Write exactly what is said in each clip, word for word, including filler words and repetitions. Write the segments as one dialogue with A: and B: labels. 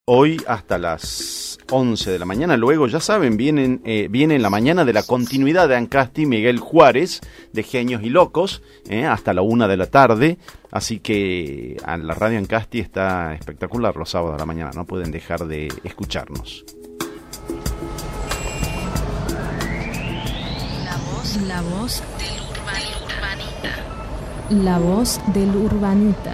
A: hoy hasta las once de la mañana. Luego, ya saben, vienen, eh, viene en la mañana de la continuidad de Ancasti Miguel Juárez, de Genios y Locos, eh, hasta la una de la tarde. Así que a la radio Ancasti está espectacular los sábados de la mañana. No pueden dejar de escucharnos.
B: La voz, la voz del urbanita. La voz del urbanita.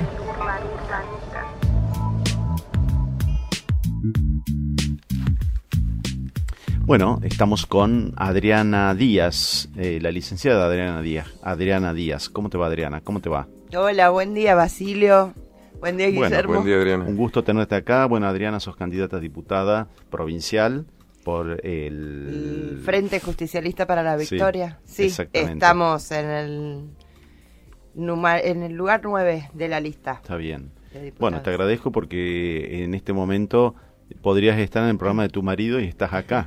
A: Bueno, estamos con Adriana Díaz, eh, la licenciada Adriana Díaz. Adriana Díaz, ¿cómo te va, Adriana? ¿Cómo te va?
C: Hola, buen día, Basilio. Buen día, Guillermo.
A: Bueno,
D: buen día, Adriana.
A: Un gusto tenerte acá. Bueno, Adriana, sos candidata a diputada provincial por el...
C: el Frente Justicialista para la Victoria. Sí, sí, estamos en el, en el lugar nueve de la lista.
A: Está bien. Bueno, te agradezco porque en este momento podrías estar en el programa de tu marido y estás acá.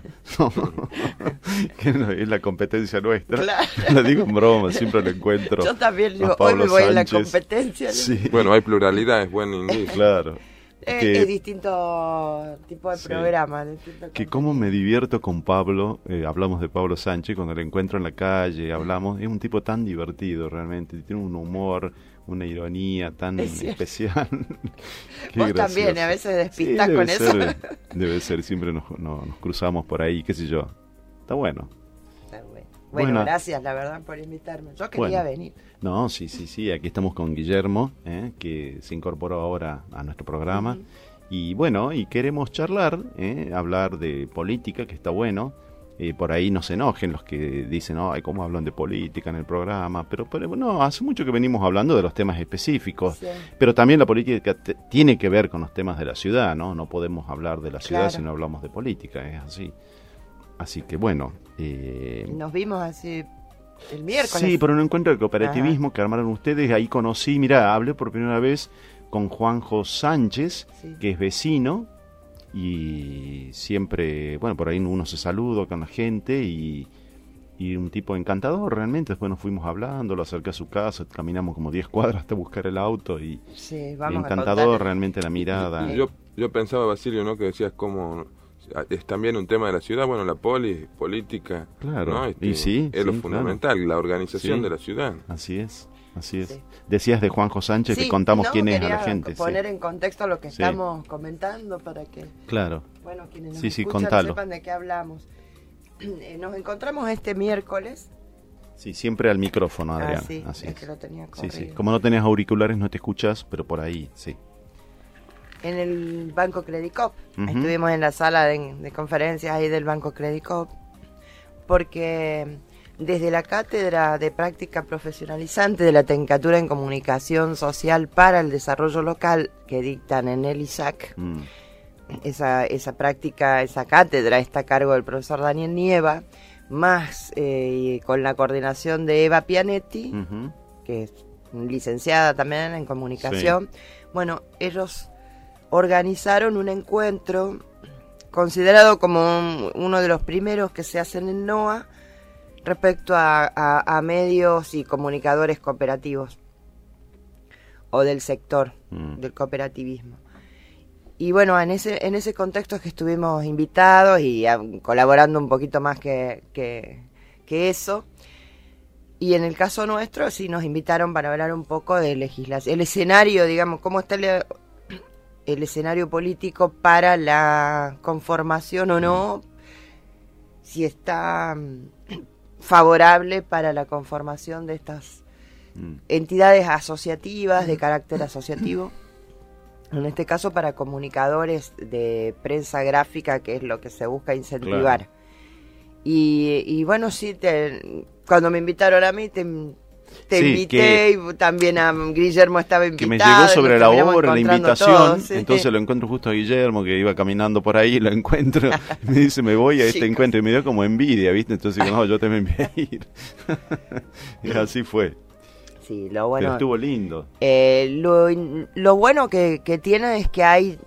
A: Que no, es la competencia nuestra. Claro. Lo digo en broma, siempre lo encuentro.
C: Yo también digo, hoy me voy Sánchez. En la competencia.
A: Sí.
D: Bueno, hay pluralidad, es buen inglés.
A: Claro.
C: Es,
A: que,
C: es distinto tipo de sí, programa. Distinto
A: que cómo me divierto con Pablo, eh, hablamos de Pablo Sánchez, cuando lo encuentro en la calle, hablamos, es un tipo tan divertido realmente, tiene un humor, una ironía tan especial.
C: Vos gracioso. También, a veces despistás sí, con
A: ser,
C: eso.
A: Debe ser, siempre nos, no, nos cruzamos por ahí, qué sé yo. Está bueno.
C: Está bueno. Bueno, bueno, gracias, la verdad, por invitarme. Yo quería bueno. venir.
A: No, sí, sí, sí, aquí estamos con Guillermo, eh, que se incorporó ahora a nuestro programa. Uh-huh. Y bueno, y queremos charlar, eh, hablar de política, que está bueno. Eh, por ahí no se enojen los que dicen, ay, ¿cómo hablan de política en el programa? Pero, pero no, hace mucho que venimos hablando de los temas específicos, sí. Pero también la política te, tiene que ver con los temas de la ciudad, ¿no? No podemos hablar de la ciudad claro. Si no hablamos de política, es así. Así que bueno. Eh...
C: Nos vimos así el miércoles.
A: Sí, por un encuentro de cooperativismo Ajá. que armaron ustedes, ahí conocí, mirá, hablé por primera vez con Juanjo Sánchez, sí. que es vecino, y siempre, bueno, por ahí uno se saluda con la gente y, y un tipo encantador realmente. Después nos fuimos hablando, lo acerqué a su casa, caminamos como diez cuadras hasta buscar el auto y,
C: sí, vamos
A: y encantador realmente la mirada.
D: Yo, yo pensaba, Basilio, ¿no? Que decías cómo es también un tema de la ciudad, bueno, la poli, política,
A: claro,
D: ¿no? Este,
A: y sí,
D: es
A: sí,
D: lo fundamental,
A: claro.
D: La organización
A: sí.
D: de la ciudad.
A: Así es. Así es.
C: Sí.
A: Decías de Juanjo Sánchez,
C: sí,
A: que contamos
C: no,
A: quién es a la gente.
C: Poner
A: sí.
C: en contexto lo que
A: sí.
C: estamos comentando para que
A: claro.
C: bueno, quienes nos
A: sí, sí,
C: escuchan
A: contalo.
C: sepan de qué hablamos. Nos encontramos este miércoles.
A: Sí, siempre al micrófono, Adrián.
C: Ah, sí,
A: Así
C: es,
A: es
C: que lo tenía
A: sí, sí. Como no tenés auriculares no te escuchas, pero por ahí, sí.
C: En el Banco Credicop.
A: Uh-huh.
C: Estuvimos en la sala de, de conferencias ahí del Banco Credicop, porque desde la Cátedra de Práctica Profesionalizante de la Tecnicatura en Comunicación Social para el Desarrollo Local, que dictan en el I S A C, mm. esa, esa práctica, esa cátedra está a cargo del profesor Daniel Nieva, más eh, con la coordinación de Eva Pianetti, uh-huh. que es licenciada también en comunicación. Sí. Bueno, ellos organizaron un encuentro considerado como uno de los primeros que se hacen en N O A respecto a, a, a medios y comunicadores cooperativos o del sector mm. del cooperativismo. Y bueno, en ese en ese contexto es que estuvimos invitados y a, colaborando un poquito más que, que, que eso. Y en el caso nuestro sí nos invitaron para hablar un poco de legislación, el escenario, digamos, cómo está el, el escenario político para la conformación o no, si está favorable para la conformación de estas mm. entidades asociativas de carácter asociativo, en este caso para comunicadores de prensa gráfica, que es lo que se busca incentivar. Claro. Y, y bueno, sí, te, cuando me invitaron a mí, te, te sí, invité, que, y también a Guillermo estaba invitado.
A: Que me llegó sobre la hora la invitación,
C: todos, ¿sí?
A: Entonces lo encuentro justo a Guillermo, que iba caminando por ahí, lo encuentro, y me dice, me voy a este Chicos. encuentro, y me dio como envidia, ¿viste? Entonces digo, no, yo también voy a ir. Y así fue.
C: Sí, lo bueno.
A: Pero estuvo lindo.
C: Eh, lo, lo bueno que, que tiene es que hay,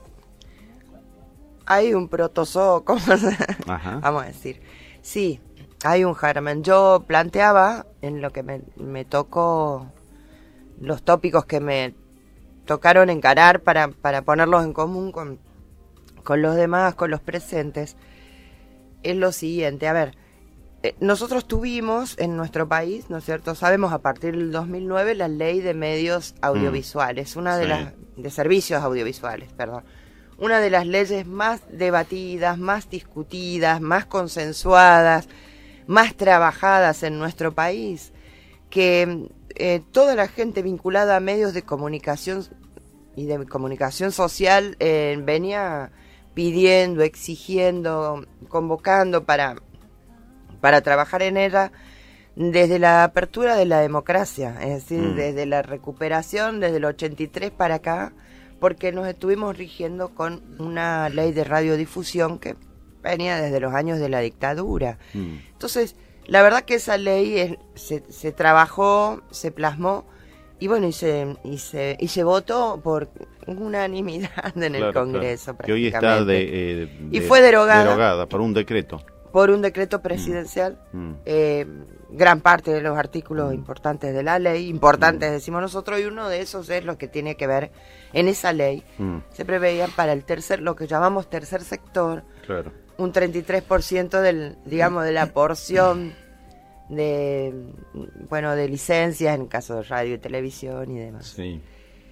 C: hay un protozoo, ¿cómo se? Ajá. Vamos a decir. Sí, hay un germen. Yo planteaba, en lo que me, me tocó, los tópicos que me tocaron encarar para, para ponerlos en común con, con los demás, con los presentes, es lo siguiente. A ver, eh, nosotros tuvimos en nuestro país, ¿no es cierto? Sabemos a partir del dos mil nueve la ley de medios audiovisuales, una de
A: Sí.
C: las de servicios audiovisuales, perdón. Una de las leyes más debatidas, más discutidas, más consensuadas, más trabajadas en nuestro país, que eh, toda la gente vinculada a medios de comunicación y de comunicación social eh, venía pidiendo, exigiendo, convocando para, para trabajar en ella desde la apertura de la democracia, es decir,
A: Mm.
C: desde la recuperación, desde el ochenta y tres para acá, porque nos estuvimos rigiendo con una ley de radiodifusión que venía desde los años de la dictadura.
A: Mm.
C: Entonces, la verdad que esa ley es- se, se trabajó, se plasmó, y bueno, y se, y se, y se votó por unanimidad en el
A: Claro,
C: Congreso.
A: claro. Que hoy está
C: prácticamente.
A: de, eh,
C: Y
A: de-
C: fue derogada.
A: derogada por un decreto.
C: Por un decreto presidencial.
A: Mm.
C: Eh, gran parte de los artículos importantes de la ley, importantes decimos nosotros, y uno de esos es lo que tiene que ver en esa ley.
A: Mm.
C: Se preveían para el tercer, lo que llamamos tercer sector,
A: Claro.
C: un treinta y tres por ciento del, digamos, de la porción de, bueno, de licencias en caso de radio y televisión y demás.
A: Sí.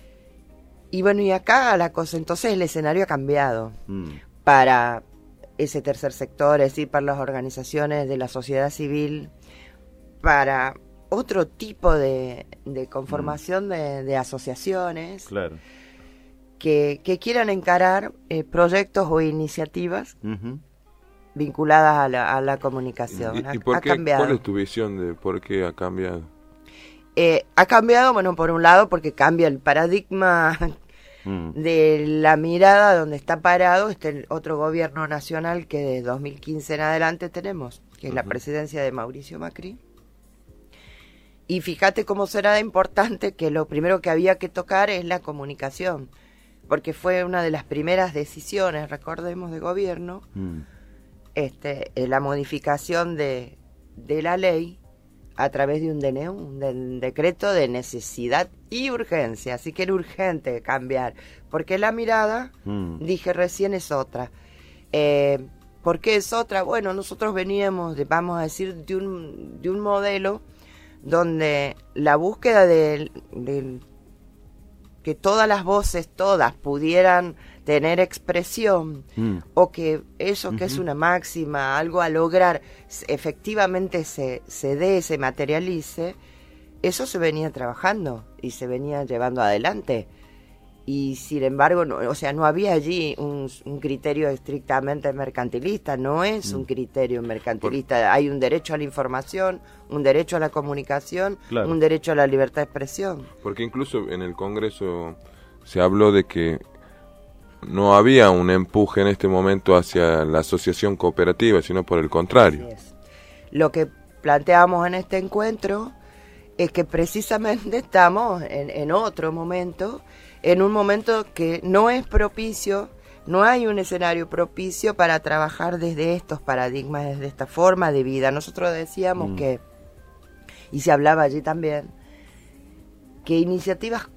C: Y bueno, y acá la cosa, entonces el escenario ha cambiado
A: Mm.
C: para ese tercer sector, es decir, para las organizaciones de la sociedad civil, para otro tipo de, de conformación de, de asociaciones
A: Claro.
C: que, que quieran encarar eh, proyectos o iniciativas
A: Ujú.
C: vinculadas a la, a la comunicación.
D: ¿Y,
C: Ha,
D: y por
C: ha
D: qué,
C: cambiado.
D: cuál es tu visión de por qué ha cambiado?
C: Eh, ha cambiado, bueno, por un lado porque cambia el paradigma
A: Mm.
C: de la mirada donde está parado este otro gobierno nacional que de dos mil quince en adelante tenemos, que es la
A: Ujú.
C: presidencia de Mauricio Macri. Y fíjate cómo será importante que lo primero que había que tocar es la comunicación, porque fue una de las primeras decisiones, recordemos, de gobierno,
A: Mm.
C: este, eh, la modificación de, de la ley a través de un D N U, un de- decreto de necesidad y urgencia, así que era urgente cambiar, porque la mirada,
A: Mm.
C: dije recién, es otra. Eh, ¿Por qué es otra? Bueno, nosotros veníamos, de, vamos a decir, de un, de un modelo donde la búsqueda de, de que todas las voces, todas, pudieran tener expresión,
A: Mm.
C: o que eso que es
A: Ujú.
C: una máxima, algo a lograr, s- efectivamente se, se dé, se materialice, eso se venía trabajando y se venía llevando adelante. Y sin embargo, no, o sea, no había allí un, un criterio estrictamente mercantilista, no es un criterio mercantilista. Hay un derecho a la información, un derecho a la comunicación,
A: Claro.
C: un derecho a la libertad de expresión.
D: Porque incluso en el Congreso se habló de que no había un empuje en este momento hacia la asociación cooperativa, sino por el contrario.
C: Así es. Lo que planteamos en este encuentro es que precisamente estamos en, en otro momento, en un momento que no es propicio, no hay un escenario propicio para trabajar desde estos paradigmas, desde esta forma de vida. Nosotros decíamos
A: Mm.
C: que, y se hablaba allí también, que iniciativas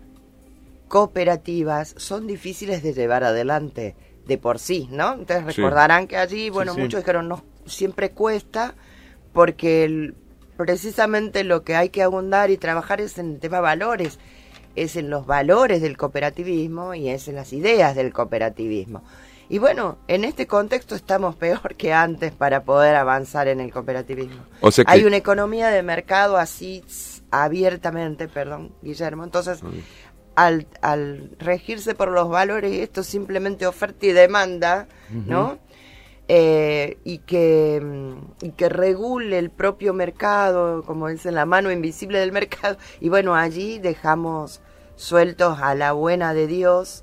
C: cooperativas son difíciles de llevar adelante de por sí, ¿no? Entonces
D: Sí.
C: recordarán que allí, bueno,
A: sí.
C: muchos dijeron, no, siempre cuesta, porque el- precisamente lo que hay que abundar y trabajar es en el tema valores, es en los valores del cooperativismo y es en las ideas del cooperativismo. Y bueno, en este contexto estamos peor que antes para poder avanzar en el cooperativismo.
D: O sea que-
C: Hay una economía de mercado así tss, abiertamente, perdón, Guillermo. Entonces, al, al regirse por los valores, esto es simplemente oferta y demanda, ¿no? Eh, y que mm, y que regule el propio mercado, como dicen, la mano invisible del mercado. Y bueno, allí dejamos sueltos a la buena de Dios,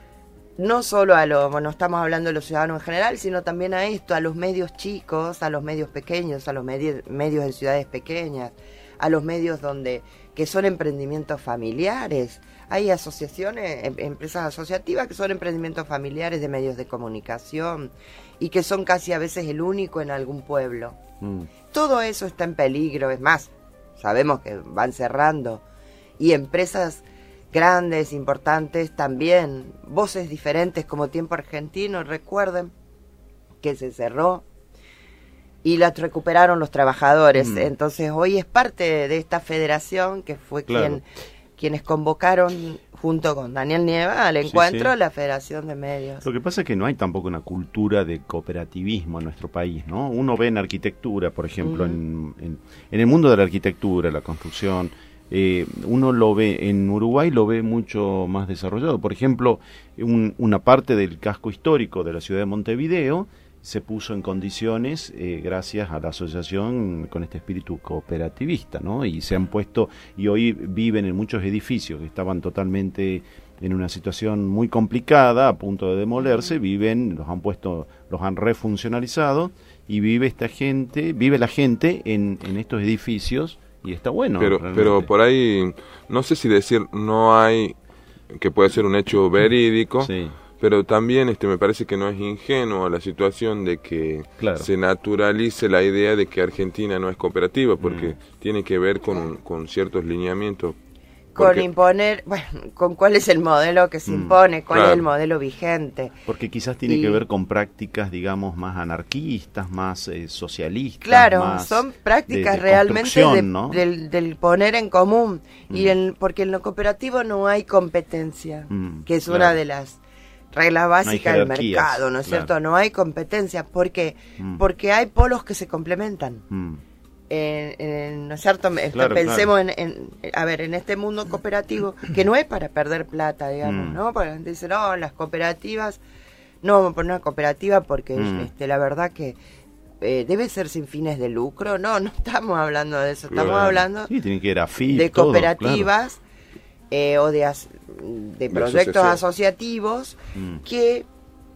C: no solo a los, bueno, estamos hablando de los ciudadanos en general, sino también a esto, a los medios chicos, a los medios pequeños, a los medi- medios en ciudades pequeñas, a los medios donde que son emprendimientos familiares. Hay asociaciones, em- empresas asociativas que son emprendimientos familiares de medios de comunicación y que son casi a veces el único en algún pueblo.
A: Mm.
C: Todo eso está en peligro, es más, sabemos que van cerrando y empresas grandes, importantes, también voces diferentes como Tiempo Argentino, recuerden que se cerró y la recuperaron los trabajadores. Mm. Entonces hoy es parte de esta federación que fue claro. quien quienes convocaron junto con Daniel Nieva al encuentro sí, sí. la Federación de Medios.
A: Lo que pasa es que no hay tampoco una cultura de cooperativismo en nuestro país, ¿no? Uno ve en arquitectura, por ejemplo, uh-huh. en, en, en el mundo de la arquitectura, la construcción, eh, uno lo ve, en Uruguay lo ve mucho más desarrollado. Por ejemplo, un, una parte del casco histórico de la ciudad de Montevideo se puso en condiciones eh, gracias a la asociación con este espíritu cooperativista, ¿no? Y se han puesto, y hoy viven en muchos edificios que estaban totalmente en una situación muy complicada, a punto de demolerse, viven, los han puesto, los han refuncionalizado, y vive esta gente, vive la gente en, en estos edificios, y está bueno.
D: Pero, pero por ahí, no sé si decir no hay, que puede ser un hecho verídico, sí. Pero también este me parece que no es ingenuo la situación de que claro. se naturalice la idea de que Argentina no es cooperativa, porque mm. tiene que ver con, con ciertos lineamientos.
C: Con
D: porque,
C: imponer, bueno, con cuál es el modelo que se mm, impone, cuál claro. es el modelo vigente.
A: Porque quizás tiene y, que ver con prácticas, digamos, más anarquistas, más eh, socialistas.
C: Claro,
A: más
C: son prácticas de, de realmente de, ¿no? del, del poner en común. Mm. y el, Porque en lo cooperativo no hay competencia, mm, que es claro. una de las regla básica no del mercado, ¿no es claro. cierto? No hay competencia, ¿por qué? Mm. Porque hay polos que se complementan. Mm. En, en, ¿no es cierto? Claro, Pensemos claro. En, en, a ver, en este mundo cooperativo, que no es para perder plata, digamos, mm. ¿no? Porque la gente dice, no, las cooperativas, no vamos a poner una cooperativa porque mm. este, la verdad que eh, debe ser sin fines de lucro. No, no estamos hablando de eso, estamos claro. hablando
A: sí, tiene que ir a F I P,
C: de
A: todo,
C: cooperativas claro. eh, o de as, de proyectos asociativos mm. que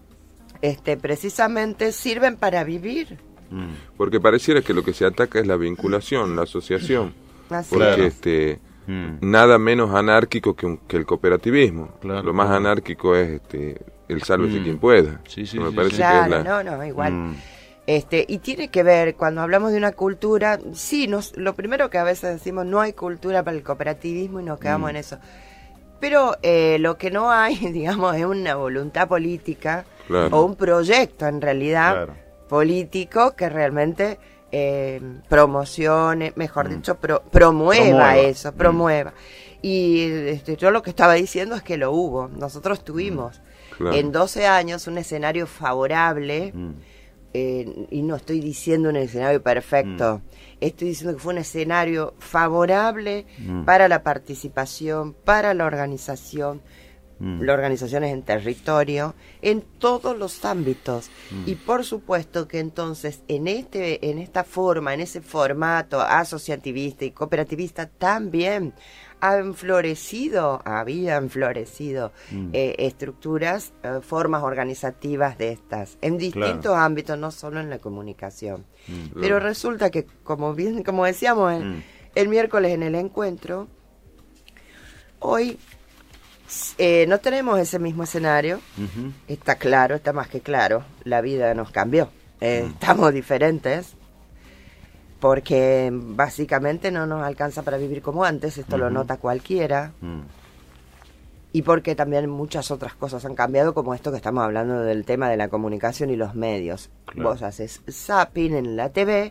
C: este precisamente sirven para vivir.
D: Mm. Porque pareciera que lo que se ataca es la vinculación, la asociación. Así porque claro. este mm. nada menos anárquico que, un, que el cooperativismo. Claro, lo más claro. anárquico es este el sálvese mm. quien pueda.
A: Sí, sí,
C: me
A: sí,
C: parece
A: sí.
C: Claro,
D: que es
C: la... no, no, igual. Mm. Este, y tiene que ver, cuando hablamos de una cultura, sí, nos, lo primero que a veces decimos, no hay cultura para el cooperativismo y nos quedamos mm. en eso. Pero eh, lo que no hay, digamos, es una voluntad política claro. o un proyecto, en realidad, claro. político que realmente eh, promocione, mejor mm. dicho, pro, promueva, promueva eso, promueva. Mm. Y este, yo lo que estaba diciendo es que lo hubo. Nosotros tuvimos mm. claro. en doce años un escenario favorable, mm. eh, y no estoy diciendo un escenario perfecto, mm. estoy diciendo que fue un escenario favorable mm. para la participación, para la organización, mm. las organizaciones en territorio, en todos los ámbitos. Mm. Y por supuesto que entonces en este, en esta forma, en ese formato asociativista y cooperativista también han florecido, habían florecido mm. eh, estructuras, eh, formas organizativas de estas, en distintos claro. ámbitos, no solo en la comunicación. Mm. Pero resulta que, como bien, como decíamos el, mm. el miércoles en el encuentro, hoy eh, no tenemos ese mismo escenario. Uh-huh. Está claro, está más que claro, la vida nos cambió, eh, mm. estamos diferentes, porque básicamente no nos alcanza para vivir como antes, esto uh-huh. lo nota cualquiera, uh-huh. y porque también muchas otras cosas han cambiado, como esto que estamos hablando del tema de la comunicación y los medios. Claro. Vos haces zapping en la T V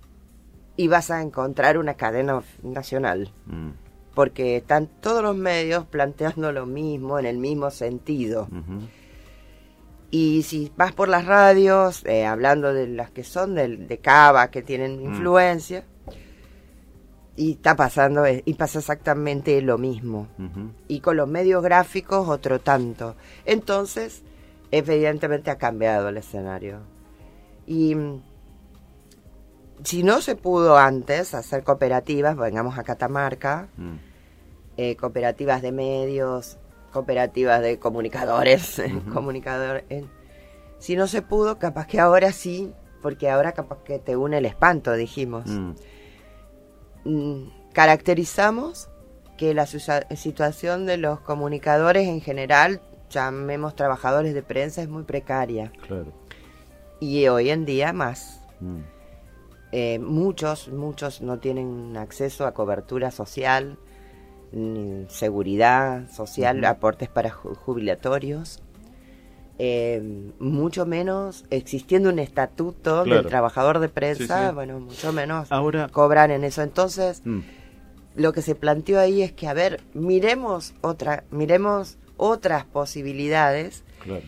C: y vas a encontrar una cadena nacional, uh-huh. porque están todos los medios planteando lo mismo, en el mismo sentido. Uh-huh. Y si vas por las radios, eh, hablando de las que son de, de Cava, que tienen influencia, mm. y está pasando, y pasa exactamente lo mismo. Uh-huh. Y con los medios gráficos, otro tanto. Entonces, evidentemente ha cambiado el escenario. Y si no se pudo antes hacer cooperativas, vengamos a Catamarca, mm. eh, cooperativas de medios, cooperativas de comunicadores, uh-huh. comunicador, eh. si no se pudo, capaz que ahora sí, porque ahora capaz que te une el espanto, dijimos. Mm. Mm, caracterizamos que la su- situación de los comunicadores en general, llamemos trabajadores de prensa, es muy precaria.
A: Claro.
C: Y hoy en día más.
A: Mm.
C: Eh, muchos, muchos no tienen acceso a cobertura social. ni seguridad social, uh-huh. aportes para jubilatorios, eh, mucho menos existiendo un estatuto claro. del trabajador de prensa, sí, sí. bueno, mucho menos Ahora, cobran en eso. Entonces, mm. lo que se planteó ahí es que, a ver, miremos otra, miremos otras posibilidades. Claro.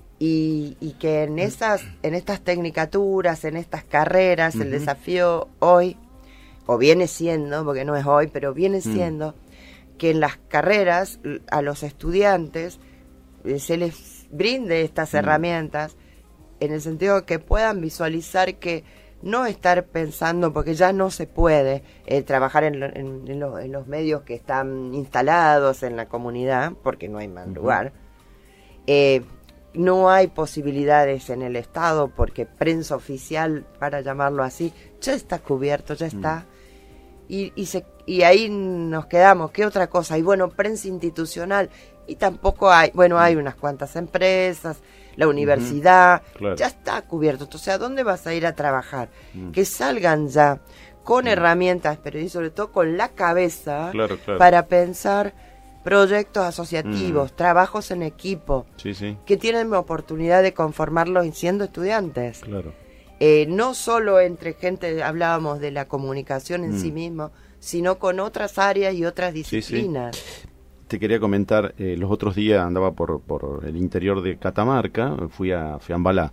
C: Y, y que en esas, en estas tecnicaturas, en estas carreras, uh-huh. el desafío hoy, o viene siendo, porque no es hoy, pero viene siendo, mm. que en las carreras a los estudiantes eh, se les brinde estas mm. herramientas, en el sentido de que puedan visualizar que no estar pensando, porque ya no se puede eh, trabajar en, en, en, lo, en los medios que están instalados en la comunidad, porque no hay más uh-huh. lugar, eh, no hay posibilidades en el Estado porque prensa oficial, para llamarlo así, ya está cubierto, ya está. Mm. Y, y, se, y ahí nos quedamos. ¿Qué otra cosa? Y bueno, prensa institucional. Y tampoco hay, bueno, hay unas cuantas empresas, la universidad, uh-huh. claro. ya está cubierto. Entonces, ¿a dónde vas a ir a trabajar? Mm. Que salgan ya con mm. herramientas, pero y sobre todo con la cabeza claro, claro. para pensar proyectos asociativos, mm. trabajos en equipo, sí, sí. que tienen oportunidad de conformarlos siendo estudiantes. Claro. Eh, no solo entre gente, hablábamos de la comunicación en mm. sí mismo, sino con otras áreas y otras disciplinas. Sí, sí.
A: Te quería comentar, eh, los otros días andaba por, por el interior de Catamarca, fui a Fiambalá.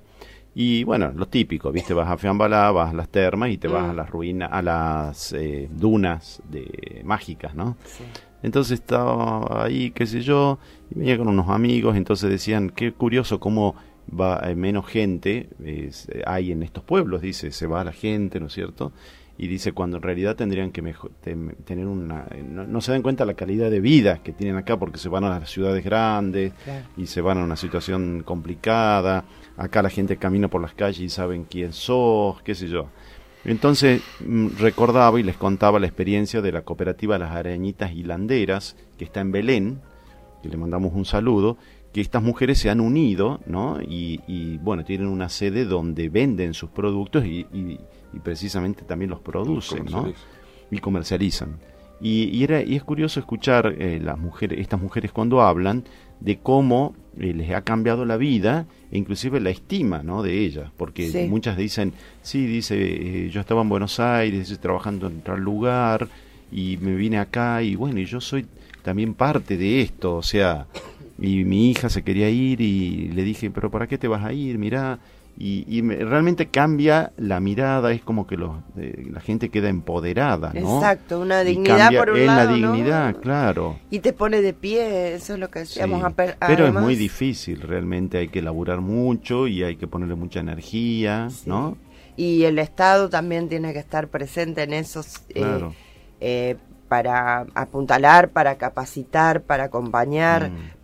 A: Y bueno, lo típico, ¿viste? Vas a Fiambalá, vas a las termas y te mm. vas a las ruinas, a las eh, dunas de mágicas, ¿no? Sí. Entonces estaba ahí, qué sé yo, y venía con unos amigos, entonces decían, qué curioso cómo va eh, menos gente es, eh, hay en estos pueblos, dice, se va la gente, ¿no es cierto? Y dice, cuando en realidad tendrían que mejor, te, tener una... No, no se dan cuenta la calidad de vida que tienen acá, porque se van a las ciudades grandes, claro. y se van a una situación complicada, acá la gente camina por las calles y saben quién sos, qué sé yo. Entonces recordaba y les contaba la experiencia de la cooperativa Las Arañitas Hilanderas, que está en Belén, que le mandamos un saludo, que estas mujeres se han unido, ¿no? Y, y bueno, tienen una sede donde venden sus productos y, y, y precisamente también los producen, ¿no? Y comercializan. Y, y, era, y es curioso escuchar eh, las mujeres, estas mujeres cuando hablan de cómo eh, les ha cambiado la vida e inclusive la estima, ¿no? de ellas, porque sí. muchas dicen, sí, dice, eh, yo estaba en Buenos Aires trabajando en tal lugar y me vine acá y bueno, y yo soy también parte de esto, o sea, y mi hija se quería ir y le dije, pero ¿para qué te vas a ir? Mirá. Y, y me, realmente cambia la mirada, es como que los, eh, la gente queda empoderada, ¿no?
C: Exacto, una dignidad por un
A: en
C: lado,
A: la dignidad,
C: ¿no?
A: Claro.
C: Y te pone de pie, eso es lo que decíamos.
A: Sí, a per,
C: pero
A: además, es muy difícil, realmente hay que laburar mucho y hay que ponerle mucha energía, sí. ¿no?
C: Y el Estado también tiene que estar presente en esos, claro. eh, eh, para apuntalar, para capacitar, para acompañar, mm.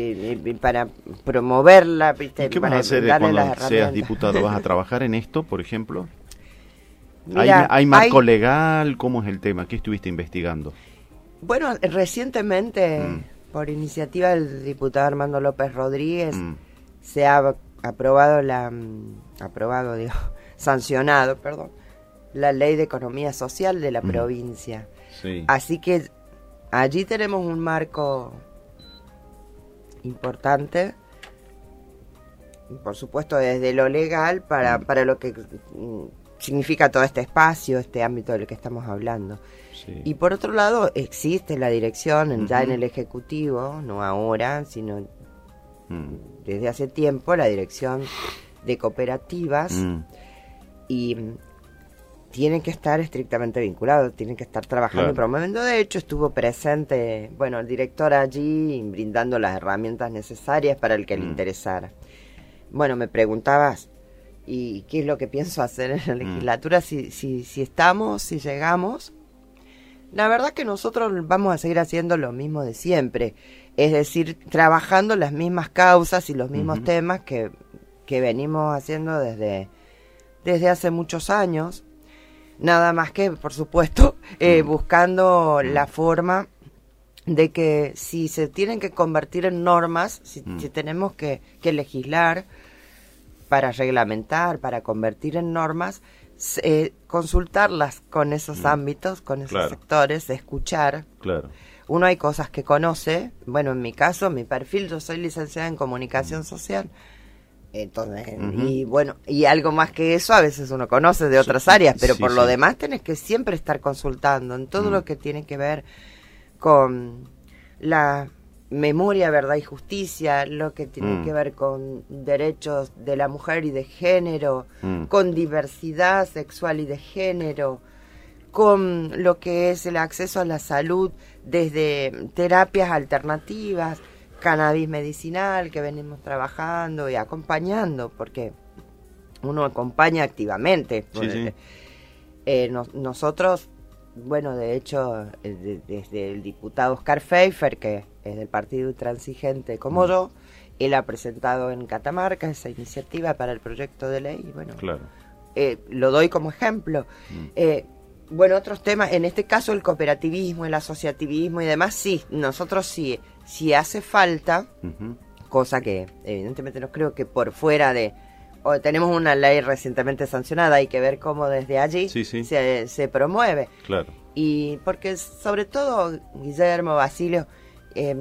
C: Y, para promoverla, ¿viste?
A: ¿Y qué
C: para
A: vas a hacer cuando seas diputado? ¿Vas a trabajar en esto, por ejemplo?
C: Mira,
A: ¿Hay, ¿Hay marco
C: hay...
A: legal? ¿Cómo es el tema? ¿Qué estuviste investigando?
C: Bueno, recientemente, mm. por iniciativa del diputado Armando López Rodríguez, mm. se ha aprobado la... aprobado, digo, sancionado, perdón, la Ley de Economía Social de la mm. provincia. Sí. Así que allí tenemos un marco importante, por supuesto desde lo legal para, para lo que significa todo este espacio, este ámbito del que estamos hablando. Sí. Y por otro lado existe la dirección en, uh-huh. ya en el Ejecutivo, no ahora, sino uh-huh. desde hace tiempo, la dirección de cooperativas uh-huh. y tienen que estar estrictamente vinculados, tienen que estar trabajando claro. y promoviendo. De hecho, estuvo presente, bueno, el director allí brindando las herramientas necesarias para el que mm. le interesara. Bueno, me preguntabas, ¿y qué es lo que pienso hacer en la legislatura? Mm. Si, si, si estamos, si llegamos. La verdad que nosotros vamos a seguir haciendo lo mismo de siempre. Es decir, trabajando las mismas causas y los mismos uh-huh. temas que, que venimos haciendo desde, desde hace muchos años. Nada más que, por supuesto, eh, mm. buscando mm. la forma de que si se tienen que convertir en normas, si, mm. si tenemos que, que legislar para reglamentar, para convertir en normas, eh, consultarlas con esos mm. ámbitos, con esos claro. sectores, escuchar.
A: Claro.
C: uno hay cosas que conoce, bueno, en mi caso, mi perfil, yo soy licenciada en comunicación social, entonces, uh-huh. y bueno, y algo más que eso a veces uno conoce de otras áreas, pero sí, por sí. lo demás tenés que siempre estar consultando en todo uh-huh. lo que tiene que ver con la memoria, verdad y justicia, lo que tiene mm. que ver con derechos de la mujer y de género, mm. con diversidad sexual y de género, con lo que es el acceso a la salud desde terapias alternativas, cannabis medicinal que venimos trabajando y acompañando, porque uno acompaña activamente.
A: Sí, sí.
C: Eh, no, nosotros, bueno, de hecho, desde de, el diputado Oscar Pfeiffer, que es del Partido Intransigente como mm. yo, él ha presentado en Catamarca esa iniciativa para el proyecto de ley, y bueno,
A: claro.
C: eh, lo doy como ejemplo. Mm. Eh, bueno, otros temas, en este caso el cooperativismo, el asociativismo y demás, sí, nosotros sí, si hace falta, uh-huh. cosa que evidentemente no creo que por fuera de... O tenemos una ley recientemente sancionada, hay que ver cómo desde allí
A: sí, sí.
C: Se, se promueve.
A: Claro.
C: Y porque sobre todo, Guillermo, Basilio, eh,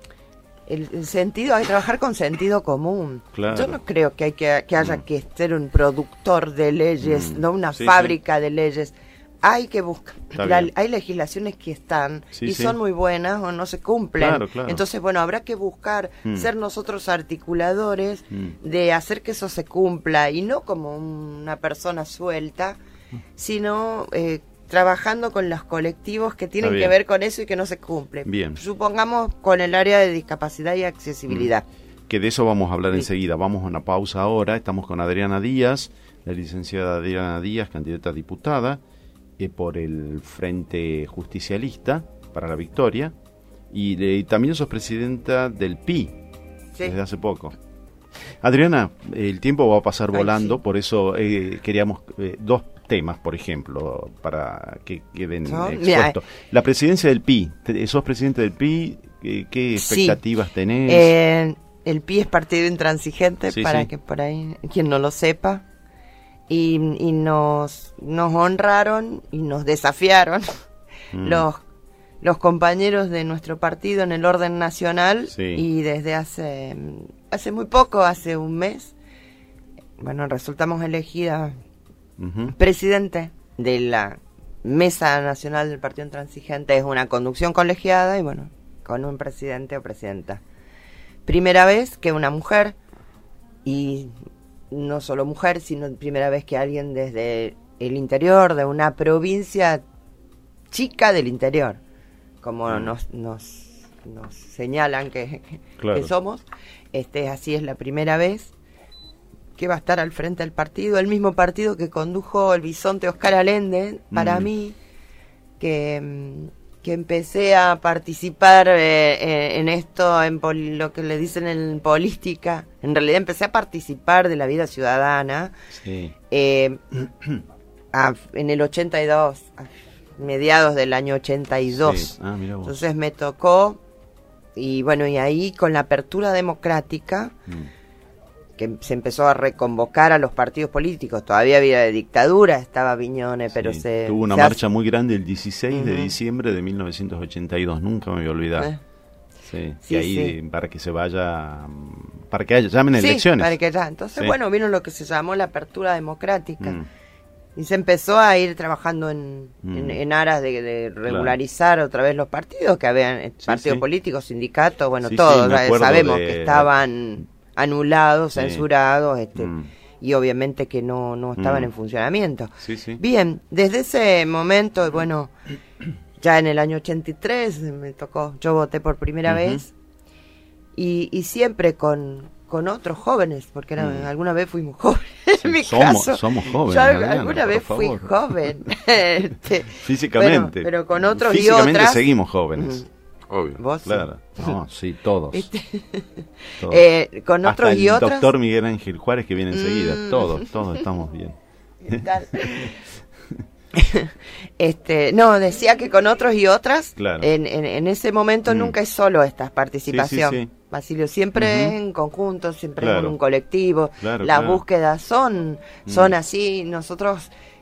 C: el, el sentido, hay que trabajar con sentido común.
A: Claro.
C: Yo no creo que, hay que, que haya mm. que ser un productor de leyes, mm. no una sí, fábrica sí. de leyes. Hay que buscar, la, hay legislaciones que están
A: sí,
C: y
A: sí.
C: son muy buenas o no se cumplen.
A: Claro, claro.
C: Entonces, bueno, habrá que buscar mm. ser nosotros articuladores
A: mm.
C: de hacer que eso se cumpla y no como una persona suelta, mm. sino eh, trabajando con los colectivos que tienen que ver con eso y que no se cumplen.
A: Bien.
C: Supongamos con el área de discapacidad y accesibilidad.
A: Mm. Que de eso vamos a hablar sí. enseguida. Vamos a una pausa ahora. Estamos con Adriana Díaz, la licenciada Adriana Díaz, candidata a diputada por el Frente Justicialista para la Victoria, y, de, y también sos presidenta del P I sí. desde hace poco. Adriana, el tiempo va a pasar Ay, volando, sí. por eso eh, queríamos eh, dos temas, por ejemplo, para que queden ¿No? expuestos. Mira, la presidencia del P I, sos presidente del P I, ¿qué, qué expectativas
C: sí.
A: tenés?
C: Eh, el P I es Partido Intransigente,
A: sí,
C: para
A: sí.
C: que por ahí, quien no lo sepa. Y, y nos nos honraron y nos desafiaron mm. los los compañeros de nuestro partido en el orden nacional
A: sí.
C: y desde hace hace muy poco, hace un mes, bueno, resultamos elegida uh-huh. presidente de la Mesa Nacional del Partido Intransigente. Es una conducción colegiada y bueno, con un presidente o presidenta. Primera vez que una mujer, y no solo mujer, sino primera vez que alguien desde el interior, de una provincia chica del interior, como mm. nos, nos, nos señalan que,
A: claro.
C: que somos, este, así es la primera vez que va a estar al frente del partido, el mismo partido que condujo el bisonte Oscar Allende, para mm. mí, que... que empecé a participar eh, en esto, en pol- lo que le dicen en política. En realidad empecé a participar de la vida ciudadana
A: sí.
C: eh, a, en el ochenta y dos, a mediados del año ochenta y dos.
A: Sí. Ah, mira vos.
C: Entonces me tocó, y bueno, y ahí con la apertura democrática, mm. que se empezó a reconvocar a los partidos políticos. Todavía había dictadura, estaba Viñone, pero
A: sí,
C: se...
A: Tuvo una
C: se
A: marcha
C: hace...
A: muy grande el dieciséis
C: uh-huh.
A: de diciembre de mil novecientos ochenta y dos, nunca me voy a olvidar. Eh. Sí,
C: sí,
A: y ahí
C: sí.
A: para que se vaya, para que haya, llamen
C: sí,
A: elecciones.
C: para que ya. Entonces, sí. bueno, vino lo que se llamó la apertura democrática.
A: Mm.
C: Y se empezó a ir trabajando en, mm. en, en aras de, de regularizar claro. otra vez los partidos, que habían sí, partidos
A: sí. políticos,
C: sindicatos, bueno,
A: sí,
C: todos,
A: sí,
C: sabemos
A: de...
C: que estaban anulados, sí. censurados, este,
A: mm.
C: y obviamente que no, no estaban
A: mm.
C: en funcionamiento.
A: Sí, sí.
C: Bien, desde ese momento, bueno, ya en el año ochenta y tres me tocó, yo voté por primera uh-huh. vez, y, y siempre con, con otros jóvenes, porque era, mm. alguna vez fuimos jóvenes, en mi
A: somos,
C: caso.
A: Somos jóvenes.
C: Yo
A: Adriana,
C: alguna vez
A: favor.
C: fui joven. este,
A: Físicamente.
C: Bueno, pero con otros
A: Físicamente
C: y otras.
A: seguimos jóvenes.
C: Mm.
D: Obvio.
C: ¿Vos?
A: Claro. No, sí, todos.
C: Este,
A: todos.
C: Eh, con otros
A: Hasta
C: y
A: el
C: otras.
A: doctor Miguel Ángel Juárez que viene enseguida.
C: Mm.
A: Todos, todos estamos bien.
C: este, no, decía que con otros y otras,
A: claro.
C: en, en, en ese momento mm. nunca es solo esta participación. Sí, sí, sí. Basilio, siempre uh-huh. en conjunto, siempre
A: claro.
C: en un colectivo.
A: Claro,
C: Las
A: claro.
C: búsquedas son, son mm. así. Nosotros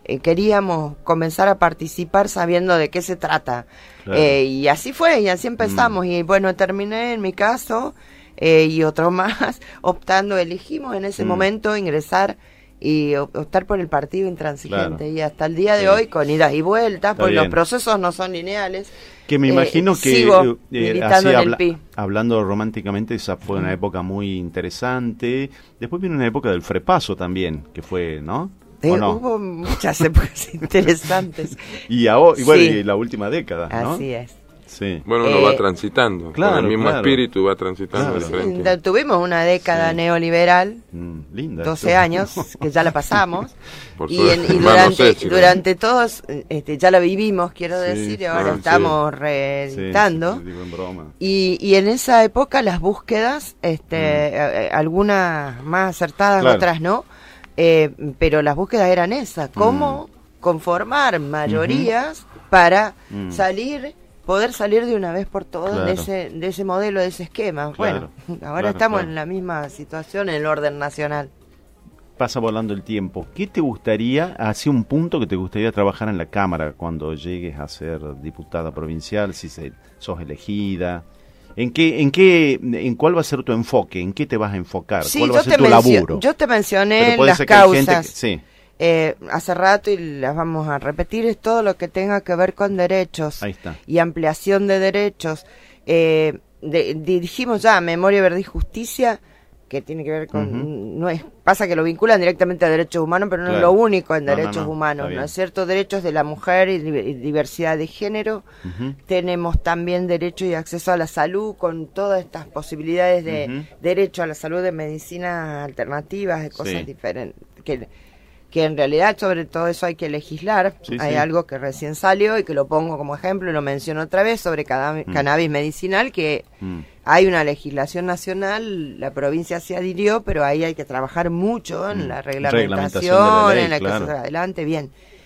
C: eh, queríamos comenzar a participar sabiendo de qué se trata. Claro. Eh, y así fue, y así empezamos. Mm. Y bueno, terminé en mi caso eh, y otro más optando, elegimos en ese mm. momento ingresar y optar por el partido intransigente. Claro. Y hasta el día de sí. hoy, con idas y vueltas, porque los procesos no son lineales.
A: Que me imagino eh, que,
C: sigo
A: eh, así habla, hablando románticamente, esa fue una época muy interesante. Después vino una época del frepaso también, que fue, ¿no?
C: Eh,
A: no?
C: Hubo muchas épocas interesantes.
A: y, ahora, y bueno, sí. y la última década, ¿no?
C: Así es.
D: Sí. Bueno, uno eh, va transitando, claro, con el mismo claro. espíritu va transitando.
C: Claro. Sí, tuvimos una década sí. neoliberal,
A: mm, linda
C: doce eso. años, que ya la pasamos, Por y, en, y durante, no sé si durante todos, este, ya la vivimos, quiero sí, decir, y ahora ah, estamos sí. reeditando. Sí, sí, digo en broma. Y, y en esa época las búsquedas, este, mm. algunas más acertadas, claro. otras no, eh, pero las búsquedas eran esas, cómo mm. conformar mayorías uh-huh. para mm. salir... poder salir de una vez por todas claro. de ese de ese modelo, de ese esquema. Claro, bueno, ahora claro, estamos claro. en la misma situación en el orden nacional.
A: Pasa volando el tiempo. ¿Qué te gustaría, hacia un punto que te gustaría trabajar en la Cámara cuando llegues a ser diputada provincial, si se, sos elegida? ¿En qué, en qué, en cuál va a ser tu enfoque? ¿En qué te vas a enfocar?
C: Sí,
A: ¿Cuál va a ser tu
C: mencio-
A: laburo?
C: Yo te mencioné las causas. Que,
A: sí.
C: Eh, hace rato y las vamos a repetir, es todo lo que tenga que ver con derechos
A: Ahí está.
C: y ampliación de derechos. Eh, de, dirigimos ya Memoria, Verdad y Justicia, que tiene que ver con, uh-huh. no es, pasa que lo vinculan directamente a derechos humanos, pero no claro. es lo único en derechos no, no, no. humanos, ¿no es cierto? Derechos de la mujer y, y diversidad de género. Uh-huh. Tenemos también derecho y acceso a la salud, con todas estas posibilidades de uh-huh. derecho a la salud, de medicinas alternativas, de cosas sí. diferentes, que que en realidad sobre todo eso hay que legislar. Sí, hay sí. algo que recién salió y que lo pongo como ejemplo y lo menciono otra vez sobre cannabis, mm. cannabis medicinal, que mm. hay una legislación nacional, la provincia se adhirió, pero ahí hay que trabajar mucho en mm. la reglamentación, reglamentación de la ley, en la claro. que se haga adelante, bien,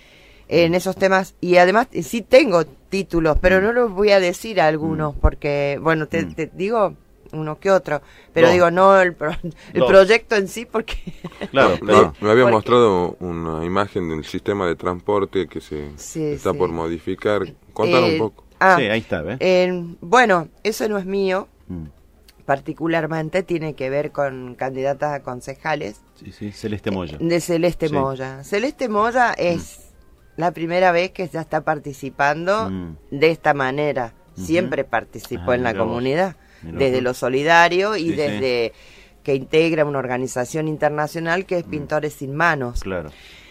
C: en esos temas. Y además sí tengo títulos, pero mm. no los voy a decir a algunos, mm. porque, bueno, te, mm. te digo... uno que otro, pero no. digo no el, pro, el no. proyecto en sí, porque
D: claro, claro. me había porque... mostrado una imagen del sistema de transporte que se sí, está sí. por modificar. Contanos eh, un poco.
C: Ah,
A: sí, ahí está, ¿ves?
C: Eh, bueno, eso no es mío, mm. particularmente tiene que ver con candidatas a concejales.
A: Sí, sí, Celeste Moya.
C: De Celeste sí. Moya. Celeste Moya es mm. la primera vez que ya está participando mm. de esta manera. Mm-hmm. Siempre participó ah, en la comunidad. Vos. Desde lo solidario y sí, desde sí. que integra una organización internacional que es Pintores mm. Sin Manos. Claro.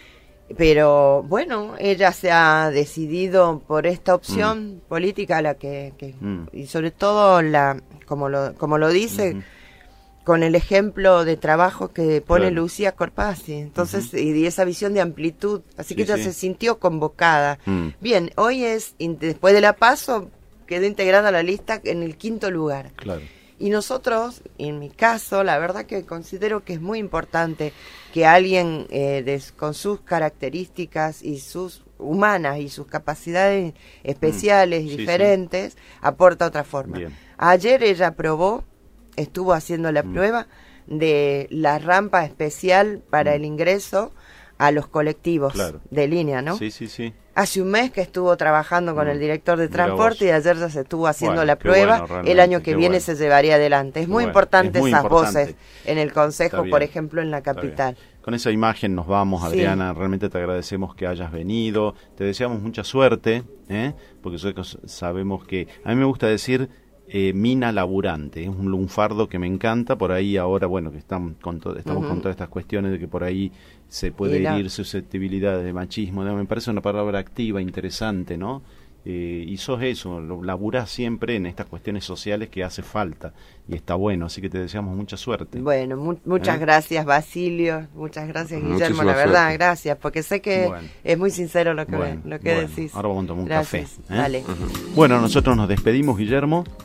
C: Pero bueno, ella se ha decidido por esta opción mm. política, la que, que mm. y sobre todo la, como lo, como lo dice, mm-hmm. con el ejemplo de trabajo que pone claro. Lucía Corpazzi, entonces mm-hmm. y esa visión de amplitud, así sí, que ella sí. se sintió convocada. Mm. Bien, hoy es después de la PASO quedó integrada a la lista en el quinto lugar. Claro. Y nosotros, en mi caso, la verdad que considero que es muy importante que alguien eh, de, con sus características y sus humanas y sus capacidades especiales mm. y sí, diferentes sí. aporta otra forma. Bien. Ayer ella probó, estuvo haciendo la mm. prueba de la rampa especial para mm. el ingreso a los colectivos claro. de línea, ¿no?
A: Sí, sí, sí.
C: Hace un mes que estuvo trabajando con mm. el director de transporte y ayer ya se estuvo haciendo bueno, la prueba. Bueno, el año que viene bueno. se llevaría adelante. Es muy bueno, importante es muy esas importante. voces en el Consejo, por ejemplo, en la capital.
A: Con esa imagen nos vamos, Adriana. Sí. Realmente te agradecemos que hayas venido. Te deseamos mucha suerte, ¿eh? Porque sabemos que... A mí me gusta decir... Eh, mina laburante, es un lunfardo que me encanta, por ahí ahora, bueno, que estamos con, to- estamos uh-huh. con todas estas cuestiones de que por ahí se puede Mira. herir susceptibilidades de machismo, ¿no? Me parece una palabra activa, interesante, ¿no? Eh, y sos eso, lo laburás siempre en estas cuestiones sociales que hace falta, y está bueno, así que te deseamos mucha suerte.
C: Bueno, mu- muchas ¿Eh? gracias, Basilio, muchas gracias, Guillermo, Muchísima la verdad, suerte. gracias, porque sé que bueno. es muy sincero lo que, bueno, lo que bueno. decís.
A: Ahora vamos a tomar un
C: gracias.
A: café. ¿eh?
C: Vale.
A: Uh-huh. Bueno, nosotros nos despedimos, Guillermo.